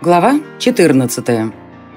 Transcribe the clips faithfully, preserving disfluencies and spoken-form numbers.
Глава четырнадцатая.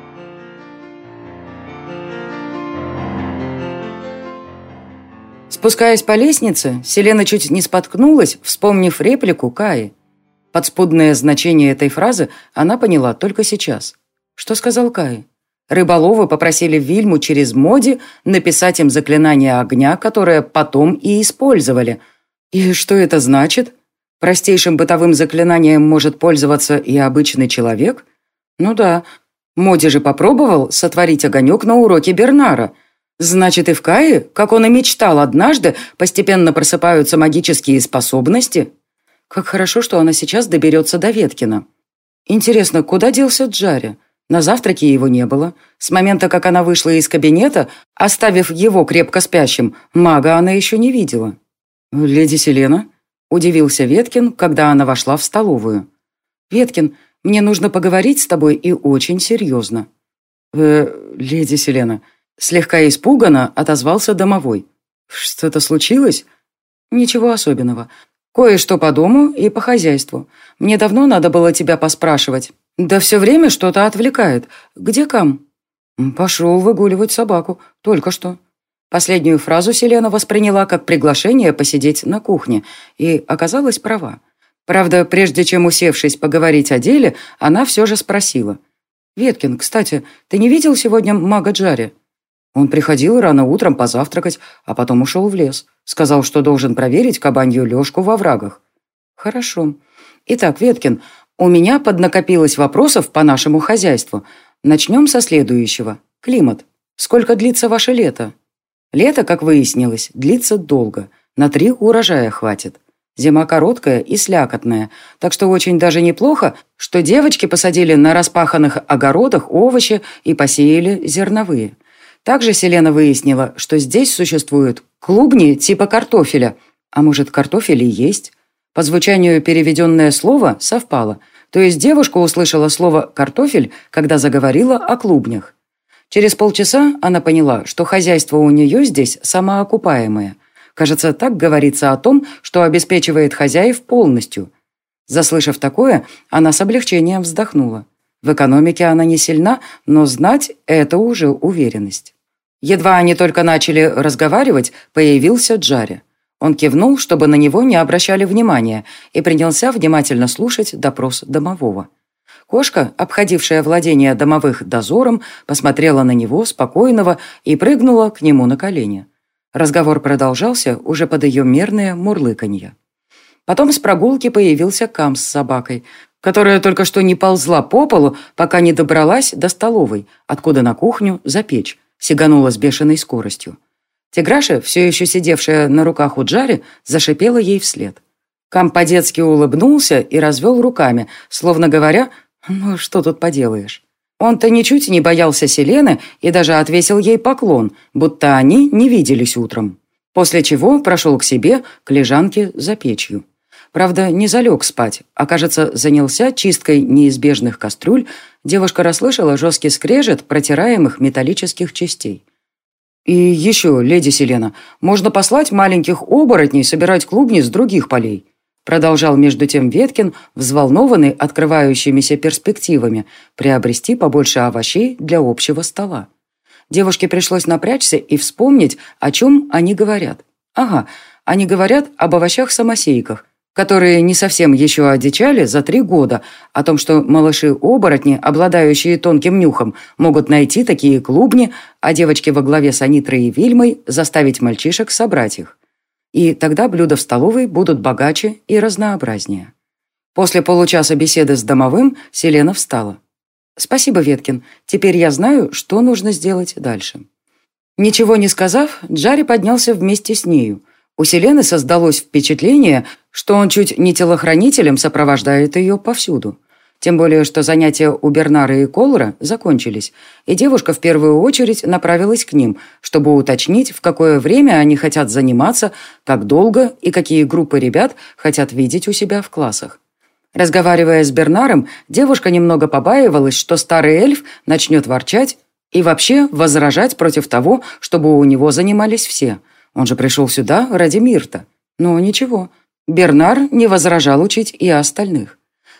Спускаясь по лестнице, Селена чуть не споткнулась, вспомнив реплику Каи. Подспудное значение этой фразы она поняла только сейчас. Что сказал Каи? Рыболовы попросили Вильму через Моди написать им заклинание огня, которое потом и использовали. И что это значит? Простейшим бытовым заклинанием может пользоваться и обычный человек? Ну да, Моди же попробовал сотворить огонек на уроке Бернара. Значит, и в Кае, как он и мечтал однажды, постепенно просыпаются магические способности? Как хорошо, что она сейчас доберется до Веткина. Интересно, куда делся Джарри? На завтраке его не было. С момента, как она вышла из кабинета, оставив его крепко спящим, мага она еще не видела. «Леди Селена?» – удивился Веткин, когда она вошла в столовую. «Веткин, мне нужно поговорить с тобой и очень серьезно». «Э, леди Селена», – слегка испуганно отозвался домовой. «Что-то случилось?» «Ничего особенного. Кое-что по дому и по хозяйству. Мне давно надо было тебя поспрашивать. Да все время что-то отвлекает. Где Кам?» «Пошел выгуливать собаку. Только что». Последнюю фразу Селена восприняла как приглашение посидеть на кухне и оказалась права. Правда, прежде чем, усевшись поговорить о деле, она все же спросила. «Веткин, кстати, ты не видел сегодня мага Джарри?» Он приходил рано утром позавтракать, а потом ушел в лес. Сказал, что должен проверить кабанью лёжку во врагах. «Хорошо. Итак, Веткин, у меня поднакопилось вопросов по нашему хозяйству. Начнем со следующего. Климат. Сколько длится ваше лето?» Лето, как выяснилось, длится долго. На три урожая хватит. Зима короткая и слякотная, так что очень даже неплохо, что девочки посадили на распаханных огородах овощи и посеяли зерновые. Также Селена выяснила, что здесь существуют клубни типа картофеля. А может, картофель и есть? По звучанию переведенное слово совпало. То есть девушка услышала слово «картофель», когда заговорила о клубнях. Через полчаса она поняла, что хозяйство у нее здесь самоокупаемое. Кажется, так говорится о том, что обеспечивает хозяев полностью. Заслышав такое, она с облегчением вздохнула. В экономике она не сильна, но знать – это уже уверенность. Едва они только начали разговаривать, появился Джарри. Он кивнул, чтобы на него не обращали внимания, и принялся внимательно слушать допрос домового. Кошка, обходившая владение домовых дозором, посмотрела на него, спокойного, и прыгнула к нему на колени. Разговор продолжался уже под ее мерное мурлыканье. Потом с прогулки появился Кам с собакой, которая только что не ползла по полу, пока не добралась до столовой, откуда на кухню за печь, сиганула с бешеной скоростью. Тиграша, все еще сидевшая на руках у Джарри, зашипела ей вслед. Кам по-детски улыбнулся и развел руками, словно говоря: «Ну, что тут поделаешь?» Он-то ничуть не боялся Селены и даже отвесил ей поклон, будто они не виделись утром. После чего прошел к себе, к лежанке за печью. Правда, не залег спать, а, кажется, занялся чисткой неизбежных кастрюль. Девушка расслышала жесткий скрежет протираемых металлических частей. «И еще, леди Селена, можно послать маленьких оборотней собирать клубни с других полей», продолжал между тем Веткин, взволнованный открывающимися перспективами, приобрести побольше овощей для общего стола. Девушке пришлось напрячься и вспомнить, о чем они говорят. Ага, они говорят об овощах-самосейках, которые не совсем еще одичали за три года, о том, что малыши-оборотни, обладающие тонким нюхом, могут найти такие клубни, а девочки во главе с Анитрой и Вильмой заставить мальчишек собрать их. И тогда блюда в столовой будут богаче и разнообразнее. После получаса беседы с домовым Селена встала. «Спасибо, Веткин. Теперь я знаю, что нужно сделать дальше». Ничего не сказав, Джарри поднялся вместе с нею. У Селены создалось впечатление, что он чуть не телохранителем сопровождает ее повсюду. Тем более, что занятия у Бернара и Колора закончились, и девушка в первую очередь направилась к ним, чтобы уточнить, в какое время они хотят заниматься, как долго и какие группы ребят хотят видеть у себя в классах. Разговаривая с Бернаром, девушка немного побаивалась, что старый эльф начнет ворчать и вообще возражать против того, чтобы у него занимались все. Он же пришел сюда ради Мирта. Но ничего, Бернар не возражал учить и остальных.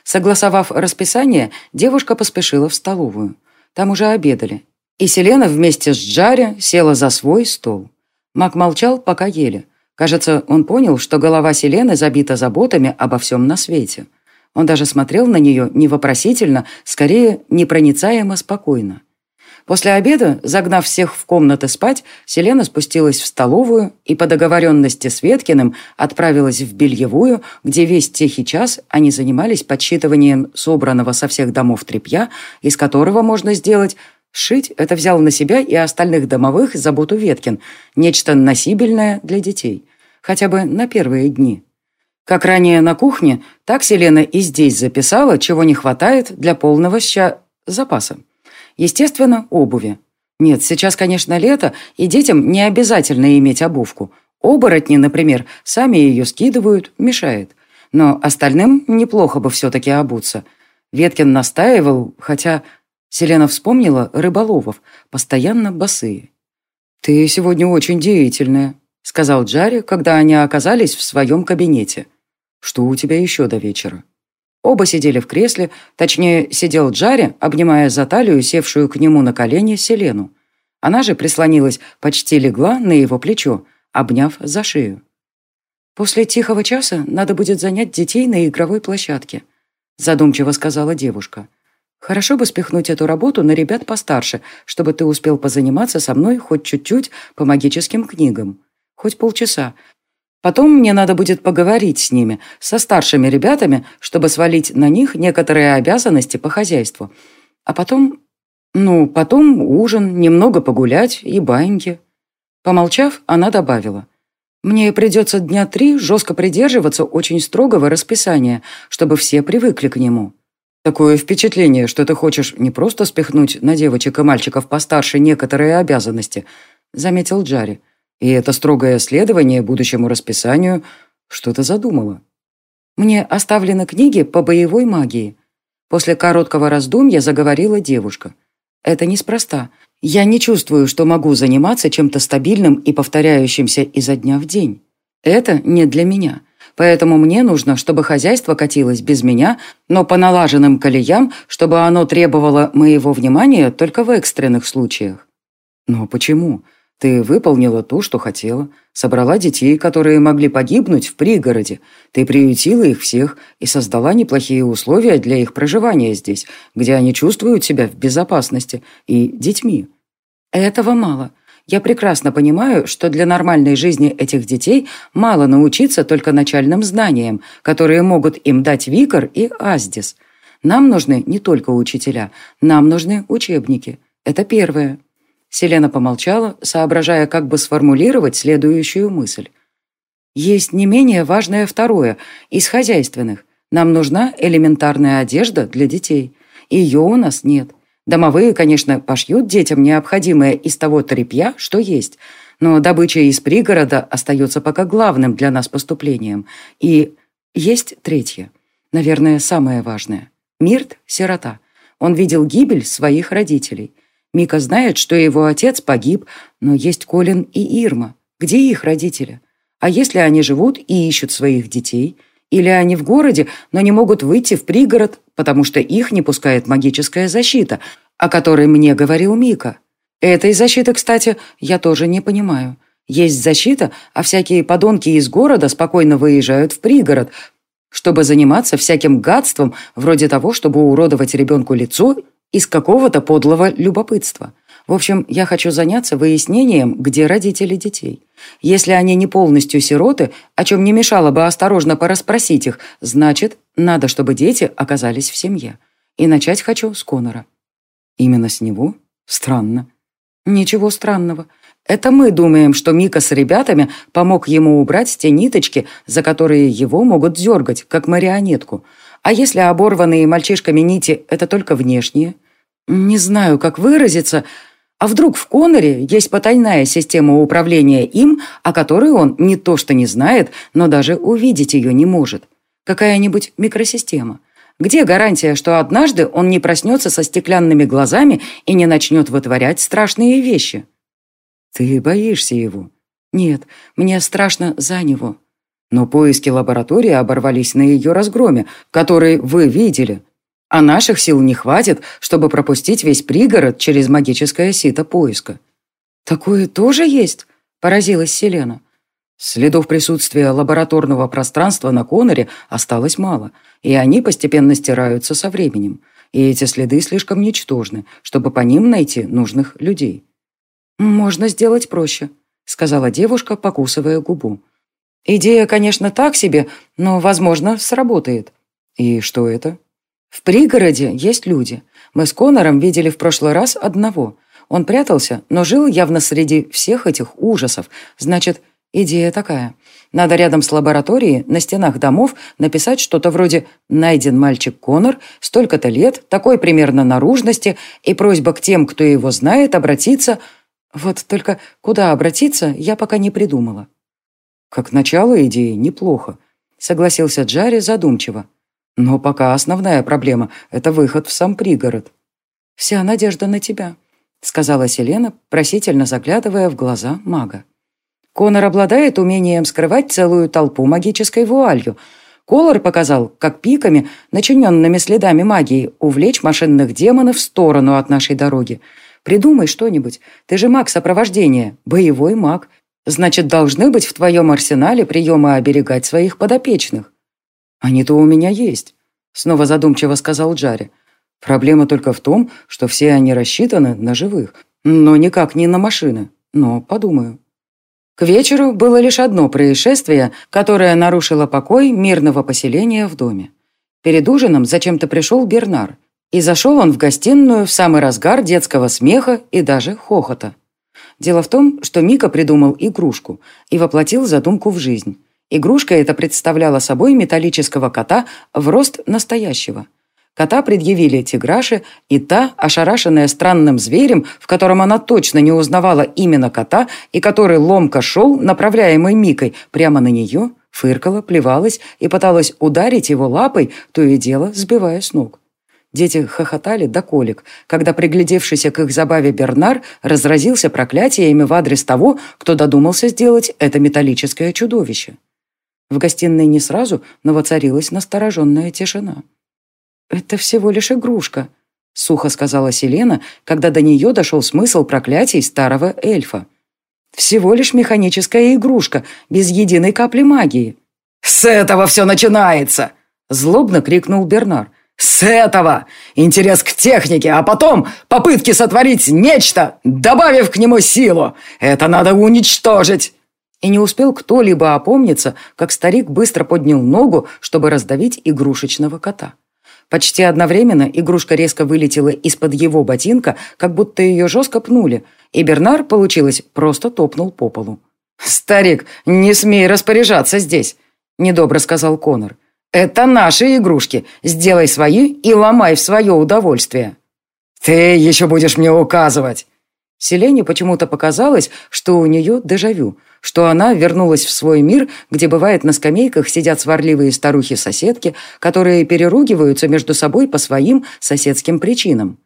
Согласовав расписание, девушка поспешила в столовую. Там уже обедали. И Селена вместе с Джаре села за свой стол. Мак молчал, пока ели. Кажется, он понял, что голова Селены забита заботами обо всем на свете. Он даже смотрел на нее не вопросительно, скорее непроницаемо спокойно. После обеда, загнав всех в комнаты спать, Селена спустилась в столовую и по договоренности с Веткиным отправилась в бельевую, где весь тихий час они занимались подсчитыванием собранного со всех домов тряпья, из которого можно сделать... Шить — это взял на себя и остальных домовых заботу Веткин, нечто носибельное для детей, хотя бы на первые дни. Как ранее на кухне, так Селена и здесь записала, чего не хватает для полного ща... запаса. Естественно, обуви. Нет, сейчас, конечно, лето, и детям не обязательно иметь обувку. Оборотни, например, сами ее скидывают, мешает. Но остальным неплохо бы все-таки обуться. Веткин настаивал, хотя... Селена вспомнила рыболовов, постоянно босые. «Ты сегодня очень деятельная», — сказал Джаре, когда они оказались в своем кабинете. «Что у тебя еще до вечера?» Оба сидели в кресле, точнее, сидел Джаре, обнимая за талию севшую к нему на колени Селену. Она же прислонилась, почти легла на его плечо, обняв за шею. «После тихого часа надо будет занять детей на игровой площадке», — задумчиво сказала девушка. «Хорошо бы спихнуть эту работу на ребят постарше, чтобы ты успел позаниматься со мной хоть чуть-чуть по магическим книгам. Хоть полчаса. Потом мне надо будет поговорить с ними, со старшими ребятами, чтобы свалить на них некоторые обязанности по хозяйству. А потом... Ну, потом ужин, немного погулять и баньки». Помолчав, она добавила. «Мне придется дня три жестко придерживаться очень строгого расписания, чтобы все привыкли к нему». «Такое впечатление, что ты хочешь не просто спихнуть на девочек и мальчиков постарше некоторые обязанности», — заметил Джаре. «И это строгое следование будущему расписанию. Что ты задумала?» «Мне оставлены книги по боевой магии». После короткого раздумья заговорила девушка. «Это неспроста. Я не чувствую, что могу заниматься чем-то стабильным и повторяющимся изо дня в день. Это не для меня». Поэтому мне нужно, чтобы хозяйство катилось без меня, но по налаженным колеям, чтобы оно требовало моего внимания только в экстренных случаях». «Но почему? Ты выполнила то, что хотела. Собрала детей, которые могли погибнуть в пригороде. Ты приютила их всех и создала неплохие условия для их проживания здесь, где они чувствуют себя в безопасности, и детьми». «Этого мало. Я прекрасно понимаю, что для нормальной жизни этих детей мало научиться только начальным знаниям, которые могут им дать Викар и Аздис. Нам нужны не только учителя, нам нужны учебники. Это первое». Селена помолчала, соображая, как бы сформулировать следующую мысль. «Есть не менее важное второе, из хозяйственных. Нам нужна элементарная одежда для детей. Ее у нас нет. Домовые, конечно, пошьют детям необходимое из того тряпья, что есть, но добыча из пригорода остается пока главным для нас поступлением. И есть третье, наверное, самое важное. Мирт – сирота. Он видел гибель своих родителей. Мика знает, что его отец погиб, но есть Колин и Ирма. Где их родители? А если они живут и ищут своих детей? Или они в городе, но не могут выйти в пригород, потому что их не пускает магическая защита, о которой мне говорил Мика? Этой защиты, кстати, я тоже не понимаю. Есть защита, а всякие подонки из города спокойно выезжают в пригород, чтобы заниматься всяким гадством, вроде того, чтобы уродовать ребенку лицо из какого-то подлого любопытства. В общем, я хочу заняться выяснением, где родители детей. Если они не полностью сироты, о чем не мешало бы осторожно порасспросить их, значит, надо, чтобы дети оказались в семье. И начать хочу с Конора». «Именно с него? Странно». «Ничего странного. Это мы думаем, что Мика с ребятами помог ему убрать те ниточки, за которые его могут дергать, как марионетку. А если оборванные мальчишками нити – это только внешние? Не знаю, как выразиться. А вдруг в Коноре есть потайная система управления им, о которой он не то что не знает, но даже увидеть ее не может? Какая-нибудь микросистема? Где гарантия, что однажды он не проснется со стеклянными глазами и не начнет вытворять страшные вещи?» «Ты боишься его?» «Нет, мне страшно за него». Но поиски лаборатории оборвались на ее разгроме, который вы видели. А наших сил не хватит, чтобы пропустить весь пригород через магическое сито поиска». «Такое тоже есть?» – поразилась Селена. Следов присутствия лабораторного пространства на Коноре осталось мало, и они постепенно стираются со временем. И эти следы слишком ничтожны, чтобы по ним найти нужных людей. «Можно сделать проще», — сказала девушка, покусывая губу. «Идея, конечно, так себе, но, возможно, сработает». «И что это?» «В пригороде есть люди. Мы с Конором видели в прошлый раз одного. Он прятался, но жил явно среди всех этих ужасов. Значит, идея такая. Надо рядом с лабораторией на стенах домов написать что-то вроде «Найден мальчик Конор, столько-то лет, такой примерно наружности, и просьба к тем, кто его знает, обратиться...» Вот только куда обратиться, я пока не придумала. «Как начало идеи неплохо», — согласился Джарри задумчиво. «Но пока основная проблема — это выход в сам пригород». «Вся надежда на тебя», — сказала Селена, просительно заглядывая в глаза мага. «Конор обладает умением скрывать целую толпу магической вуалью. Колор показал, как пиками, начиненными следами магии, увлечь машинных демонов в сторону от нашей дороги. Придумай что-нибудь. Ты же маг сопровождения, боевой маг. Значит, должны быть в твоем арсенале приемы оберегать своих подопечных». «Они-то у меня есть», — снова задумчиво сказал Джарри. «Проблема только в том, что все они рассчитаны на живых, но никак не на машины. Но подумаю». К вечеру было лишь одно происшествие, которое нарушило покой мирного поселения в доме. Перед ужином зачем-то пришел Бернар, и зашел он в гостиную в самый разгар детского смеха и даже хохота. Дело в том, что Мика придумал игрушку и воплотил задумку в жизнь. Игрушка эта представляла собой металлического кота в рост настоящего. Кота предъявили Тиграше, и та, ошарашенная странным зверем, в котором она точно не узнавала именно кота, и который ломко шел, направляемый Микой, прямо на нее, фыркала, плевалась и пыталась ударить его лапой, то и дело сбивая с ног. Дети хохотали до колик, когда приглядевшийся к их забаве Бернар разразился проклятиями в адрес того, кто додумался сделать это металлическое чудовище. В гостиной не сразу, но воцарилась настороженная тишина. «Это всего лишь игрушка», — сухо сказала Селена, когда до нее дошел смысл проклятий старого эльфа. «Всего лишь механическая игрушка, без единой капли магии». «С этого все начинается!» — злобно крикнул Бернар. «С этого! Интерес к технике, а потом попытки сотворить нечто, добавив к нему силу. Это надо уничтожить!» И не успел кто-либо опомниться, как старик быстро поднял ногу, чтобы раздавить игрушечного кота. Почти одновременно игрушка резко вылетела из-под его ботинка, как будто ее жестко пнули, и Бернар, получилось, просто топнул по полу. «Старик, не смей распоряжаться здесь», — недобро сказал Конор. «Это наши игрушки. Сделай свои и ломай в свое удовольствие». «Ты еще будешь мне указывать». Селене почему-то показалось, что у нее дежавю, что она вернулась в свой мир, где бывает на скамейках сидят сварливые старухи-соседки, которые переругиваются между собой по своим соседским причинам.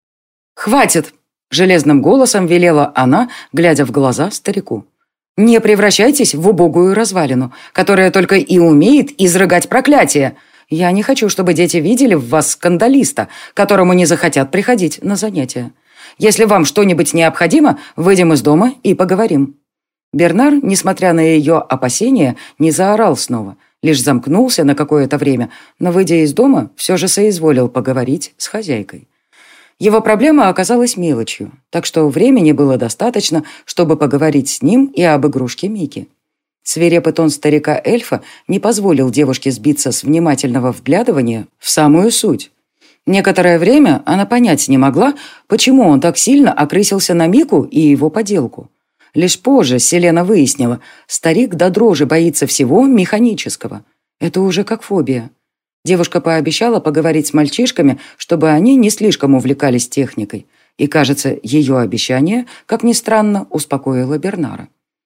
«Хватит!» – железным голосом велела она, глядя в глаза старику. «Не превращайтесь в убогую развалину, которая только и умеет изрыгать проклятия. Я не хочу, чтобы дети видели в вас скандалиста, которому не захотят приходить на занятия. Если вам что-нибудь необходимо, выйдем из дома и поговорим». Бернар, несмотря на ее опасения, не заорал снова, лишь замкнулся на какое-то время, но, выйдя из дома, все же соизволил поговорить с хозяйкой. Его проблема оказалась мелочью, так что времени было достаточно, чтобы поговорить с ним и об игрушке Мики. Свирепый тон старика-эльфа не позволил девушке сбиться с внимательного вглядывания в самую суть. Некоторое время она понять не могла, почему он так сильно окрысился на Мику и его поделку. Лишь позже Селена выяснила, старик до дрожи боится всего механического. Это уже как фобия. Девушка пообещала поговорить с мальчишками, чтобы они не слишком увлекались техникой. И, кажется, ее обещание, как ни странно, успокоило Бернара.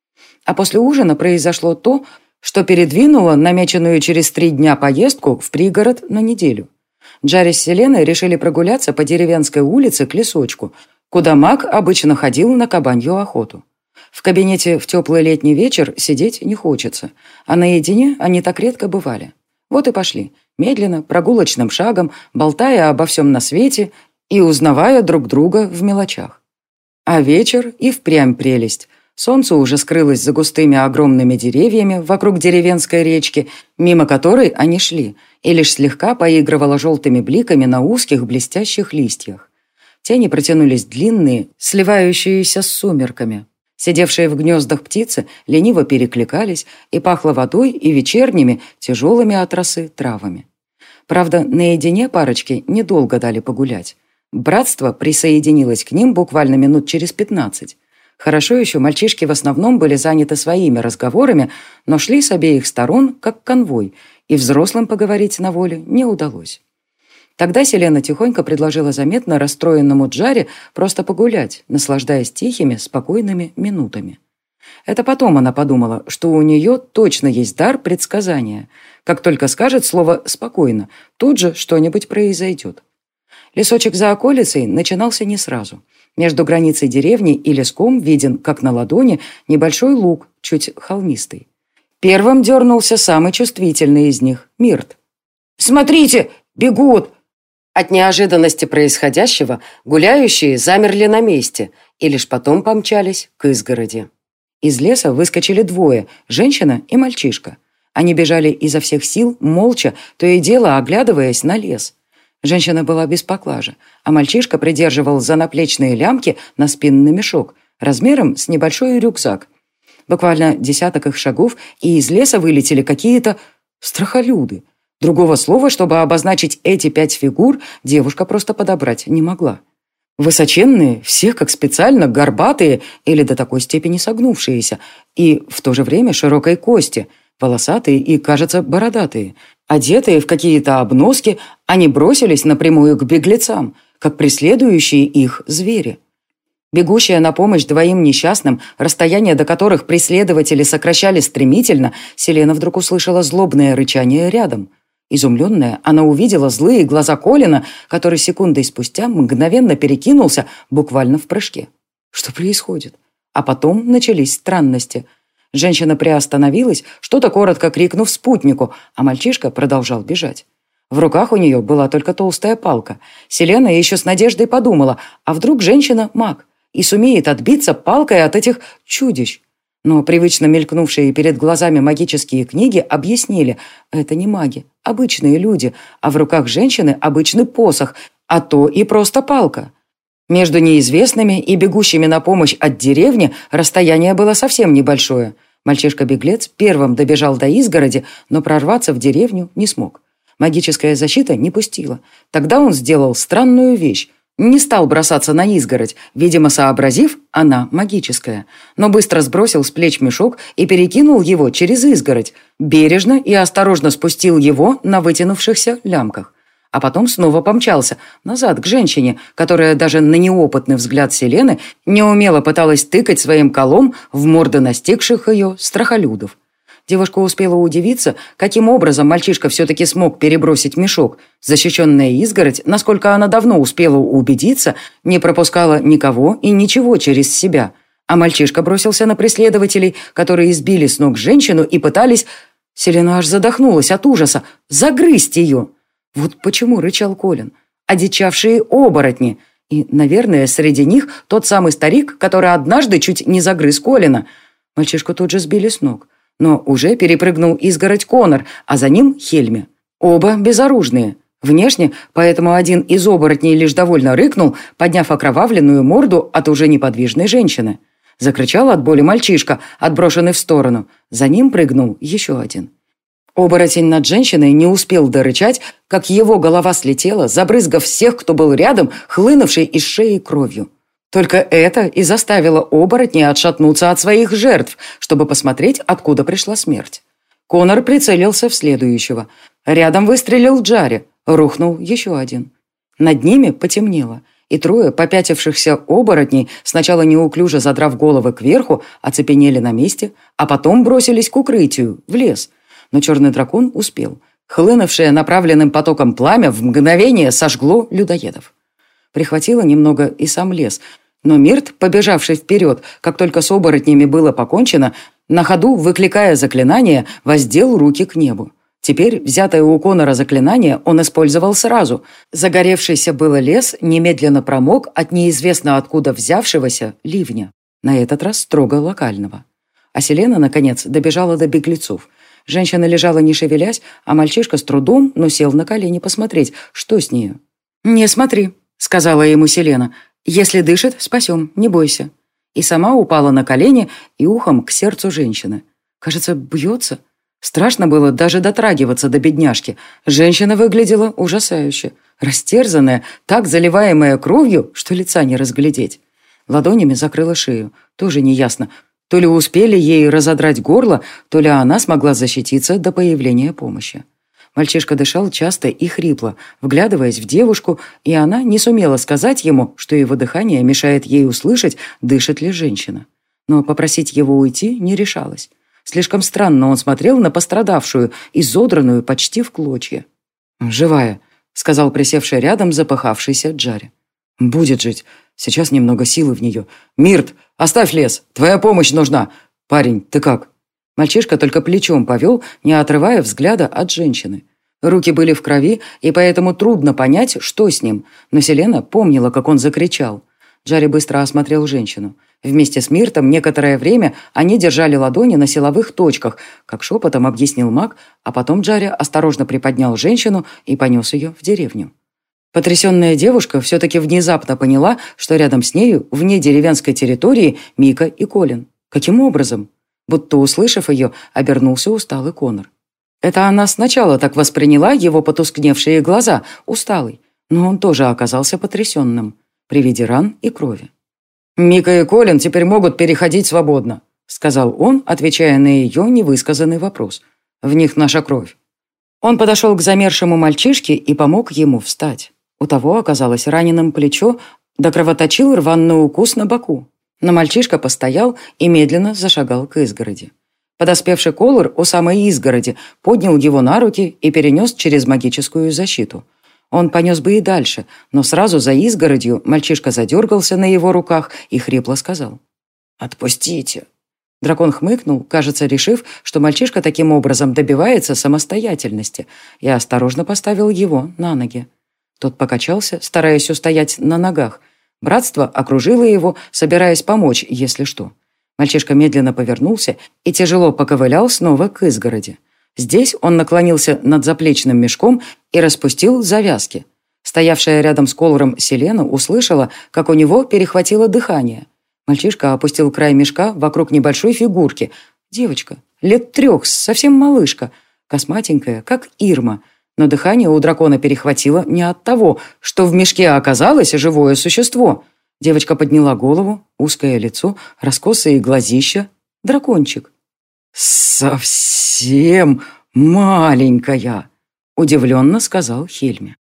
А после ужина произошло то, что передвинуло намеченную через три дня поездку в пригород на неделю. Джарри с Селеной решили прогуляться по деревенской улице к лесочку, куда маг обычно ходил на кабанью охоту. В кабинете в теплый летний вечер сидеть не хочется, а наедине они так редко бывали. Вот и пошли, медленно, прогулочным шагом, болтая обо всем на свете и узнавая друг друга в мелочах. А вечер и впрямь прелесть. Солнце уже скрылось за густыми огромными деревьями вокруг деревенской речки, мимо которой они шли, и лишь слегка поигрывало желтыми бликами на узких блестящих листьях. Тени протянулись длинные, сливающиеся с сумерками. Сидевшие в гнездах птицы лениво перекликались, и пахло водой и вечерними, тяжелыми от росы травами. Правда, наедине парочки недолго дали погулять. Братство присоединилось к ним буквально минут через пятнадцать. Хорошо еще мальчишки в основном были заняты своими разговорами, но шли с обеих сторон, как конвой, и взрослым поговорить на воле не удалось. Тогда Селена тихонько предложила заметно расстроенному Джаре просто погулять, наслаждаясь тихими, спокойными минутами. Это потом она подумала, что у нее точно есть дар предсказания. Как только скажет слово «спокойно», тут же что-нибудь произойдет. Лесочек за околицей начинался не сразу. Между границей деревни и леском виден, как на ладони, небольшой луг, чуть холмистый. Первым дернулся самый чувствительный из них – Мирт. «Смотрите, бегут!» От неожиданности происходящего гуляющие замерли на месте и лишь потом помчались к изгороди. Из леса выскочили двое – женщина и мальчишка. Они бежали изо всех сил, молча, то и дело оглядываясь на лес. Женщина была без поклажи, а мальчишка придерживал за наплечные лямки на спинный мешок, размером с небольшой рюкзак. Буквально десяток их шагов, и из леса вылетели какие-то страхолюды. Другого слова, чтобы обозначить эти пять фигур, девушка просто подобрать не могла. Высоченные, все как специально, горбатые или до такой степени согнувшиеся, и в то же время широкой кости, волосатые и, кажется, бородатые. Одетые в какие-то обноски, они бросились напрямую к беглецам, как преследующие их звери. Бегущая на помощь двоим несчастным, расстояние до которых преследователи сокращали стремительно, Селена вдруг услышала злобное рычание рядом. Изумленная, она увидела злые глаза Колина, который секундой спустя мгновенно перекинулся буквально в прыжке. Что происходит? А потом начались странности. Женщина приостановилась, что-то коротко крикнув спутнику, а мальчишка продолжал бежать. В руках у нее была только толстая палка. Селена еще с надеждой подумала, а вдруг женщина маг и сумеет отбиться палкой от этих чудищ. Но привычно мелькнувшие перед глазами магические книги объяснили, это не маги, обычные люди, а в руках женщины обычный посох, а то и просто палка. Между неизвестными и бегущими на помощь от деревни расстояние было совсем небольшое. Мальчишка-беглец первым добежал до изгороди, но прорваться в деревню не смог. Магическая защита не пустила. Тогда он сделал странную вещь. Не стал бросаться на изгородь, видимо, сообразив, она магическая, но быстро сбросил с плеч мешок и перекинул его через изгородь, бережно и осторожно спустил его на вытянувшихся лямках. А потом снова помчался назад к женщине, которая даже на неопытный взгляд Селены неумело пыталась тыкать своим колом в морды настигших ее страхолюдов. Девушка успела удивиться, каким образом мальчишка все-таки смог перебросить мешок. Защищенная изгородь, насколько она давно успела убедиться, не пропускала никого и ничего через себя. А мальчишка бросился на преследователей, которые избили с ног женщину и пытались... Селена аж задохнулась от ужаса. Загрызть ее! Вот почему рычал Колин. Одичавшие оборотни. И, наверное, среди них тот самый старик, который однажды чуть не загрыз Колина. Мальчишку тут же сбили с ног. Но уже перепрыгнул изгородь Конор, а за ним Хельми. Оба безоружные. Внешне, поэтому один из оборотней лишь довольно рыкнул, подняв окровавленную морду от уже неподвижной женщины. Закричал от боли мальчишка, отброшенный в сторону. За ним прыгнул еще один. Оборотень над женщиной не успел дорычать, как его голова слетела, забрызгав всех, кто был рядом, хлынувшей из шеи кровью. Только это и заставило оборотня отшатнуться от своих жертв, чтобы посмотреть, откуда пришла смерть. Конор прицелился в следующего. Рядом выстрелил Джаре, рухнул еще один. Над ними потемнело, и трое попятившихся оборотней, сначала неуклюже задрав головы кверху, оцепенели на месте, а потом бросились к укрытию, в лес. Но черный дракон успел. Хлынувшее направленным потоком пламя в мгновение сожгло людоедов. Прихватило немного и сам лес. Но Мирт, побежавший вперед, как только с оборотнями было покончено, на ходу, выкликая заклинание, воздел руки к небу. Теперь, взятое у Конора заклинание, он использовал сразу. Загоревшийся было лес немедленно промок от неизвестно откуда взявшегося ливня, на этот раз строго локального. А Селена, наконец, добежала до беглецов. Женщина лежала не шевелясь, а мальчишка с трудом, но сел на колени посмотреть, что с нею. «Не смотри», — сказала ему Селена. «Если дышит, спасем, не бойся». И сама упала на колени и ухом к сердцу женщины. Кажется, бьется. Страшно было даже дотрагиваться до бедняжки. Женщина выглядела ужасающе. Растерзанная, так заливаемая кровью, что лица не разглядеть. Ладонями закрыла шею. Тоже неясно. То ли успели ей разодрать горло, то ли она смогла защититься до появления помощи. Мальчишка дышал часто и хрипло, вглядываясь в девушку, и она не сумела сказать ему, что его дыхание мешает ей услышать, дышит ли женщина. Но попросить его уйти не решалась. Слишком странно он смотрел на пострадавшую, изодранную почти в клочья. «Живая», — сказал присевший рядом запыхавшийся Джарри. «Будет жить. Сейчас немного силы в нее. Мирт, оставь лес. Твоя помощь нужна. Парень, ты как?» Мальчишка только плечом повел, не отрывая взгляда от женщины. Руки были в крови, и поэтому трудно понять, что с ним. Но Селена помнила, как он закричал. Джарри быстро осмотрел женщину. Вместе с Миртом некоторое время они держали ладони на силовых точках, как шепотом объяснил маг, а потом Джарри осторожно приподнял женщину и понес ее в деревню. Потрясенная девушка все-таки внезапно поняла, что рядом с нею, вне деревенской территории, Мика и Колин. Каким образом? Будто, услышав ее, обернулся усталый Конор. Это она сначала так восприняла его потускневшие глаза, усталый, но он тоже оказался потрясенным при виде ран и крови. «Мика и Колин теперь могут переходить свободно», — сказал он, отвечая на ее невысказанный вопрос. «В них наша кровь». Он подошел к замершему мальчишке и помог ему встать. У того оказалось раненым плечо, да кровоточил рваный укус на боку. Но мальчишка постоял и медленно зашагал к изгороди. Подоспевший Колор у самой изгороди поднял его на руки и перенес через магическую защиту. Он понес бы и дальше, но сразу за изгородью мальчишка задергался на его руках и хрипло сказал: «Отпустите». Дракон хмыкнул, кажется, решив, что мальчишка таким образом добивается самостоятельности, и осторожно поставил его на ноги. Тот покачался, стараясь устоять на ногах. Братство окружило его, собираясь помочь, если что. Мальчишка медленно повернулся и тяжело поковылял снова к изгороди. Здесь он наклонился над заплечным мешком и распустил завязки. Стоявшая рядом с Колором Селена услышала, как у него перехватило дыхание. Мальчишка опустил край мешка вокруг небольшой фигурки. Девочка, лет трех, совсем малышка, косматенькая, как Ирма. Но дыхание у дракона перехватило не от того, что в мешке оказалось живое существо. Девочка подняла голову, узкое лицо, раскосые глазища. Дракончик. «Совсем маленькая», — удивленно сказал Хельме.